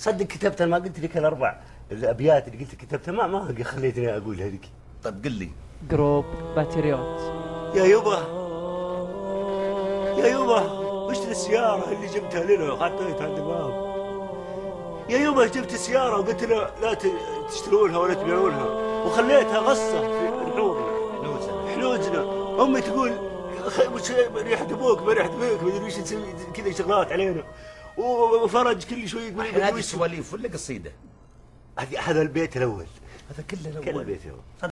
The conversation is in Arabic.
صدق كتبتها، ما قلت لك الاربع الابيات اللي قلت كتبتها ما خليتني اقول هذيك. طيب قل لي. جروب باتريوت. يا يبا يا يبا، وش السيارة اللي جبتها لنا وحطيتها عند الباب؟ يا يبا جبت سيارة وقلت لنا لا تشترونها ولا تبيعونها، وخليتها غصة في نحورنا حنوجنا. أمي تقول ريحة أبوك ما ريحة أبوك، ما أدري وش تسوي كذا شغلات علينا. وفرج كل شوي يقول هذه سواليف ولا قصيدة؟ هذا البيت الأول. هذا كله كل الأول. البيت الأول.